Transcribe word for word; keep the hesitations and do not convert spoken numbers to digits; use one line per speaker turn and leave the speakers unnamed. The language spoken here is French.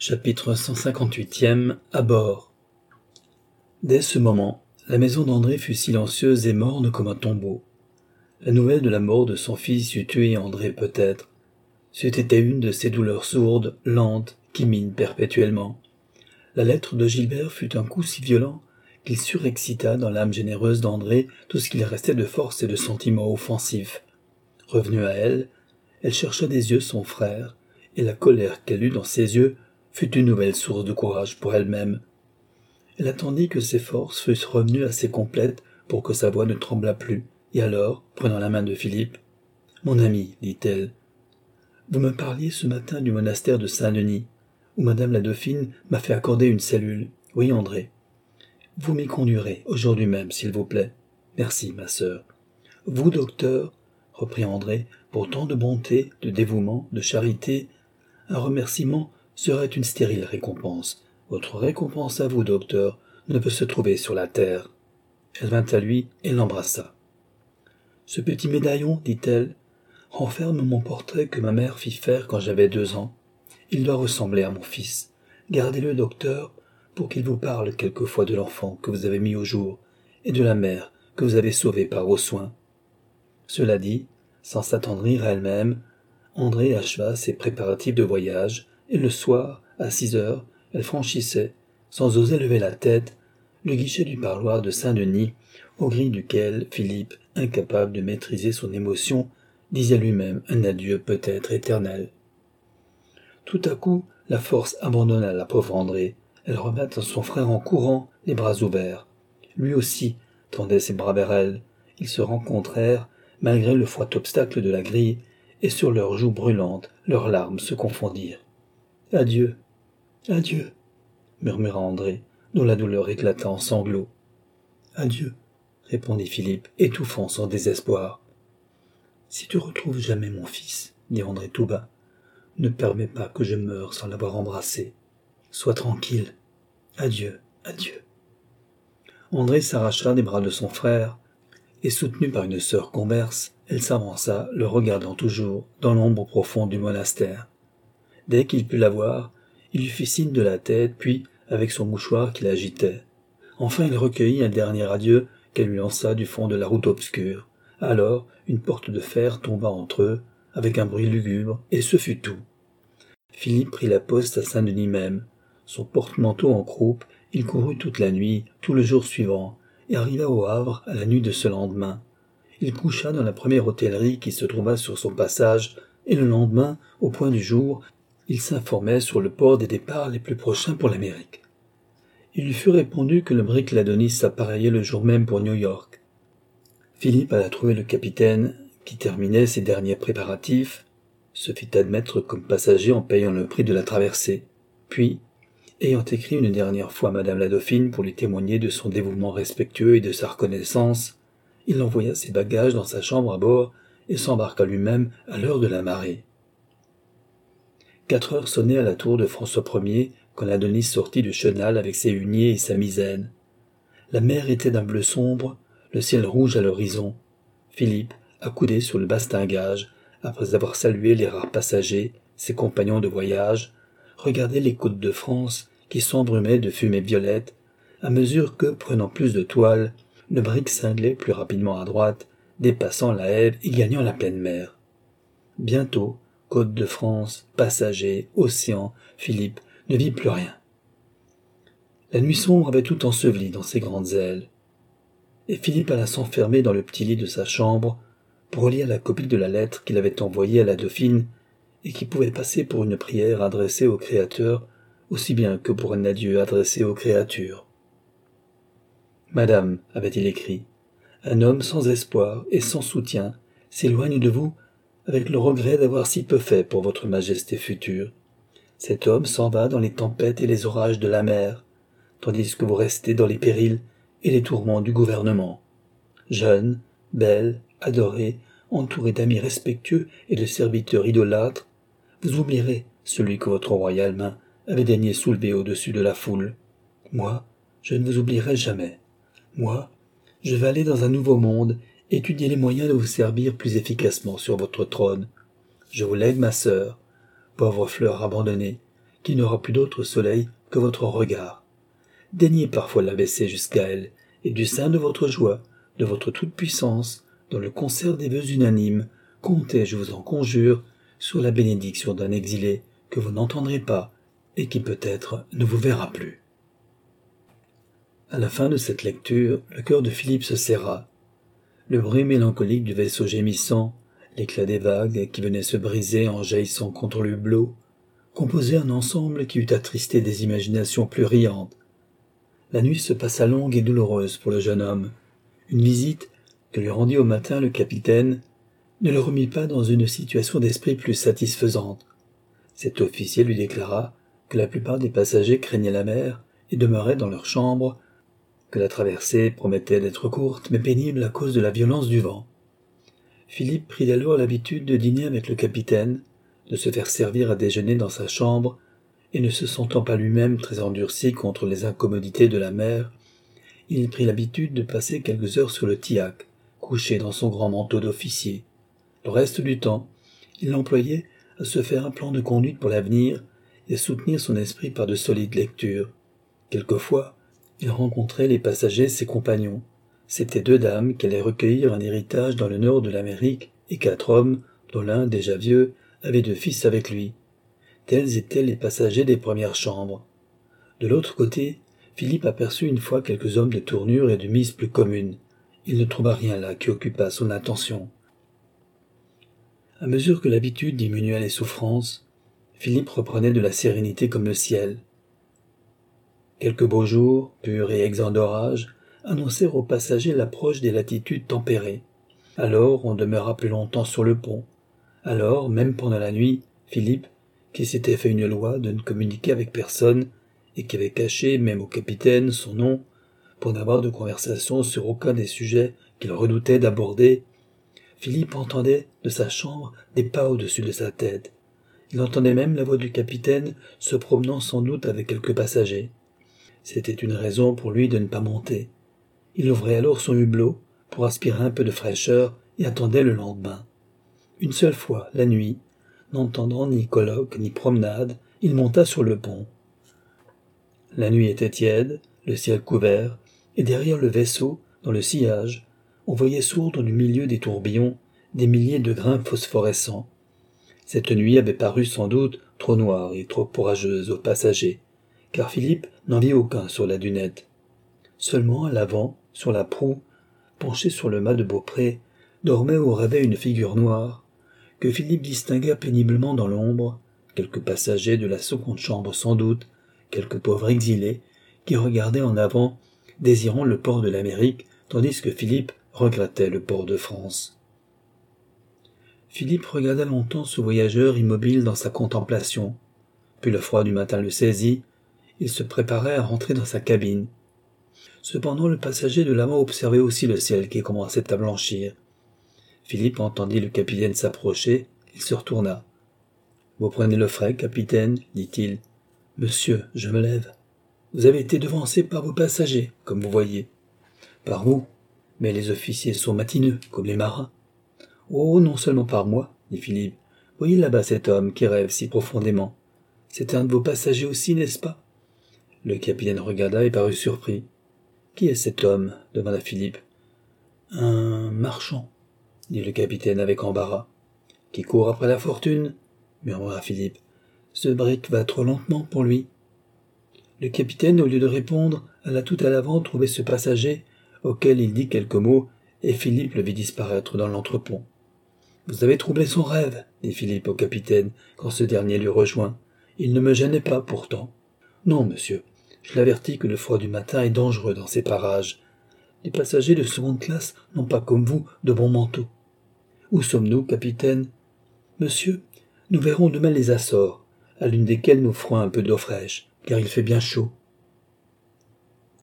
Chapitre cent cinquante-huitième. À bord. Dès ce moment, la maison d'André fut silencieuse et morne comme un tombeau. La nouvelle de la mort de son fils eût tué André peut-être. C'eût été une de ces douleurs sourdes, lentes, qui minent perpétuellement. La lettre de Gilbert fut un coup si violent qu'il surexcita dans l'âme généreuse d'André tout ce qu'il restait de force et de sentiments offensifs. Revenue à elle, elle chercha des yeux son frère, et la colère qu'elle eut dans ses yeux fut une nouvelle source de courage pour elle-même. Elle attendit que ses forces fussent revenues assez complètes pour que sa voix ne tremblât plus, et alors, prenant la main de Philippe, « Mon ami, dit-elle, vous me parliez ce matin du monastère de Saint-Denis, où madame la dauphine m'a fait accorder une cellule. Oui, André. Vous m'y conduirez, aujourd'hui même, s'il vous plaît. Merci, ma sœur. Vous, docteur, reprit André, pour tant de bonté, de dévouement, de charité, un remerciement serait une stérile récompense. Votre récompense à vous, docteur, ne peut se trouver sur la terre. » Elle vint à lui et l'embrassa. « Ce petit médaillon, dit-elle, renferme mon portrait que ma mère fit faire quand j'avais deux ans. Il doit ressembler à mon fils. Gardez-le, docteur, pour qu'il vous parle quelquefois de l'enfant que vous avez mis au jour et de la mère que vous avez sauvée par vos soins. » Cela dit, sans s'attendrir à elle-même, André acheva ses préparatifs de voyage, et le soir, à six heures, elle franchissait, sans oser lever la tête, le guichet du parloir de Saint-Denis, au gril duquel Philippe, incapable de maîtriser son émotion, disait lui-même un adieu peut-être éternel. Tout à coup, la force abandonna la pauvre André. Elle revint à son frère en courant, les bras ouverts. Lui aussi tendait ses bras vers elle. Ils se rencontrèrent, malgré le froid obstacle de la grille, et sur leurs joues brûlantes, leurs larmes se confondirent. « Adieu, adieu, » murmura André, dont la douleur éclata en sanglots. « Adieu, » répondit Philippe, étouffant son désespoir. « Si tu retrouves jamais mon fils, dit André tout bas, ne permets pas que je meure sans l'avoir embrassé. Sois tranquille. Adieu, adieu. » André s'arracha des bras de son frère, et soutenue par une sœur converse, elle s'avança, le regardant toujours, dans l'ombre profonde du monastère. Dès qu'il put la voir, il lui fit signe de la tête, puis, avec son mouchoir qu'il agitait. Enfin il recueillit un dernier adieu qu'elle lui lança du fond de la route obscure. Alors, une porte de fer tomba entre eux, avec un bruit lugubre, et ce fut tout. Philippe prit la poste à Saint-Denis même. Son porte-manteau en croupe, il courut toute la nuit, tout le jour suivant, et arriva au Havre à la nuit de ce lendemain. Il coucha dans la première hôtellerie qui se trouva sur son passage, et le lendemain, au point du jour, il s'informait sur le port des départs les plus prochains pour l'Amérique. Il lui fut répondu que le brick l'Adonis s'appareillait le jour même pour New York. Philippe alla trouver le capitaine, qui terminait ses derniers préparatifs, se fit admettre comme passager en payant le prix de la traversée. Puis, ayant écrit une dernière fois à madame la dauphine pour lui témoigner de son dévouement respectueux et de sa reconnaissance, il envoya ses bagages dans sa chambre à bord et s'embarqua lui-même à l'heure de la marée. Quatre heures sonnaient à la tour de François Ier quand l'Adonis sortit du chenal avec ses huniers et sa misaine. La mer était d'un bleu sombre, le ciel rouge à l'horizon. Philippe, accoudé sur le bastingage, après avoir salué les rares passagers, ses compagnons de voyage, regardait les côtes de France qui s'embrumaient de fumée violette, à mesure que, prenant plus de toile, le brick cinglait plus rapidement à droite, dépassant la Hève et gagnant la pleine mer. Bientôt, côte de France, passagers, océan, Philippe ne vit plus rien. La nuit sombre avait tout enseveli dans ses grandes ailes, et Philippe alla s'enfermer dans le petit lit de sa chambre pour relire la copie de la lettre qu'il avait envoyée à la dauphine et qui pouvait passer pour une prière adressée au Créateur aussi bien que pour un adieu adressé aux créatures. « Madame, avait-il écrit, un homme sans espoir et sans soutien s'éloigne de vous avec le regret d'avoir si peu fait pour votre majesté future. Cet homme s'en va dans les tempêtes et les orages de la mer, tandis que vous restez dans les périls et les tourments du gouvernement. Jeune, belle, adorée, entourée d'amis respectueux et de serviteurs idolâtres, vous oublierez celui que votre royale main avait daigné soulever au-dessus de la foule. Moi, je ne vous oublierai jamais. Moi, je vais aller dans un nouveau monde, étudier les moyens de vous servir plus efficacement sur votre trône. Je vous lègue ma sœur, pauvre fleur abandonnée, qui n'aura plus d'autre soleil que votre regard. Daignez parfois l'abaisser jusqu'à elle, et du sein de votre joie, de votre toute-puissance, dans le concert des vœux unanimes, comptez, je vous en conjure, sur la bénédiction d'un exilé que vous n'entendrez pas et qui peut-être ne vous verra plus. À la fin de cette lecture, le cœur de Philippe se serra. Le bruit mélancolique du vaisseau gémissant, l'éclat des vagues qui venaient se briser en jaillissant contre le hublot, composaient un ensemble qui eût attristé des imaginations plus riantes. La nuit se passa longue et douloureuse pour le jeune homme. Une visite que lui rendit au matin le capitaine ne le remit pas dans une situation d'esprit plus satisfaisante. Cet officier lui déclara que la plupart des passagers craignaient la mer et demeuraient dans leur chambre, que la traversée promettait d'être courte mais pénible à cause de la violence du vent. Philippe prit alors l'habitude de dîner avec le capitaine, de se faire servir à déjeuner dans sa chambre, et ne se sentant pas lui-même très endurci contre les incommodités de la mer, il prit l'habitude de passer quelques heures sur le tillac, couché dans son grand manteau d'officier. Le reste du temps, il l'employait à se faire un plan de conduite pour l'avenir et à soutenir son esprit par de solides lectures. Quelquefois, il rencontrait les passagers ses compagnons. C'étaient deux dames qui allaient recueillir un héritage dans le nord de l'Amérique et quatre hommes, dont l'un, déjà vieux, avait deux fils avec lui. Tels étaient les passagers des premières chambres. De l'autre côté, Philippe aperçut une fois quelques hommes de tournure et de mise plus commune. Il ne trouva rien là qui occupât son attention. À mesure que l'habitude diminuait les souffrances, Philippe reprenait de la sérénité comme le ciel. Quelques beaux jours, purs et exempts d'orage, annoncèrent aux passagers l'approche des latitudes tempérées. Alors on demeura plus longtemps sur le pont. Alors, même pendant la nuit, Philippe, qui s'était fait une loi de ne communiquer avec personne, et qui avait caché, même au capitaine, son nom, pour n'avoir de conversation sur aucun des sujets qu'il redoutait d'aborder, Philippe entendait de sa chambre des pas au-dessus de sa tête. Il entendait même la voix du capitaine se promenant sans doute avec quelques passagers. C'était une raison pour lui de ne pas monter. Il ouvrait alors son hublot pour aspirer un peu de fraîcheur et attendait le lendemain. Une seule fois, la nuit, n'entendant ni colloque ni promenade, il monta sur le pont. La nuit était tiède, le ciel couvert, et derrière le vaisseau, dans le sillage, on voyait sourdre du milieu des tourbillons des milliers de grains phosphorescents. Cette nuit avait paru sans doute trop noire et trop orageuse aux passagers, car Philippe n'en vit aucun sur la dunette. Seulement, à l'avant, sur la proue, penchée sur le mât de Beaupré, dormait ou rêvait une figure noire, que Philippe distingua péniblement dans l'ombre, quelques passagers de la seconde chambre sans doute, quelques pauvres exilés, qui regardaient en avant, désirant le port de l'Amérique, tandis que Philippe regrettait le port de France. Philippe regarda longtemps ce voyageur immobile dans sa contemplation, puis le froid du matin le saisit, il se préparait à rentrer dans sa cabine. Cependant le passager de l'avant observait aussi le ciel qui commençait à blanchir. Philippe entendit le capitaine s'approcher, il se retourna. « Vous prenez le frais, capitaine, dit-il. « Monsieur, je me lève. Vous avez été devancé par vos passagers, comme vous voyez. »« Par vous, mais les officiers sont matineux, comme les marins. »« Oh, non seulement par moi, dit Philippe. Voyez là-bas cet homme qui rêve si profondément. C'est un de vos passagers aussi, n'est-ce pas ?» Le capitaine regarda et parut surpris. « Qui est cet homme ?» demanda Philippe. « Un marchand, » dit le capitaine avec embarras. « Qui court après la fortune ?» murmura Philippe. « Ce brick va trop lentement pour lui. » Le capitaine, au lieu de répondre, alla tout à l'avant trouver ce passager, auquel il dit quelques mots, et Philippe le vit disparaître dans l'entrepont. « Vous avez troublé son rêve, » dit Philippe au capitaine, quand ce dernier l'eut rejoint. « Il ne me gênait pas, pourtant. »« Non, monsieur, je l'avertis que le froid du matin est dangereux dans ces parages. Les passagers de seconde classe n'ont pas, comme vous, de bons manteaux. »« Où sommes-nous, capitaine ?»« Monsieur, nous verrons demain les Açores, à l'une desquelles nous ferons un peu d'eau fraîche, car il fait bien chaud.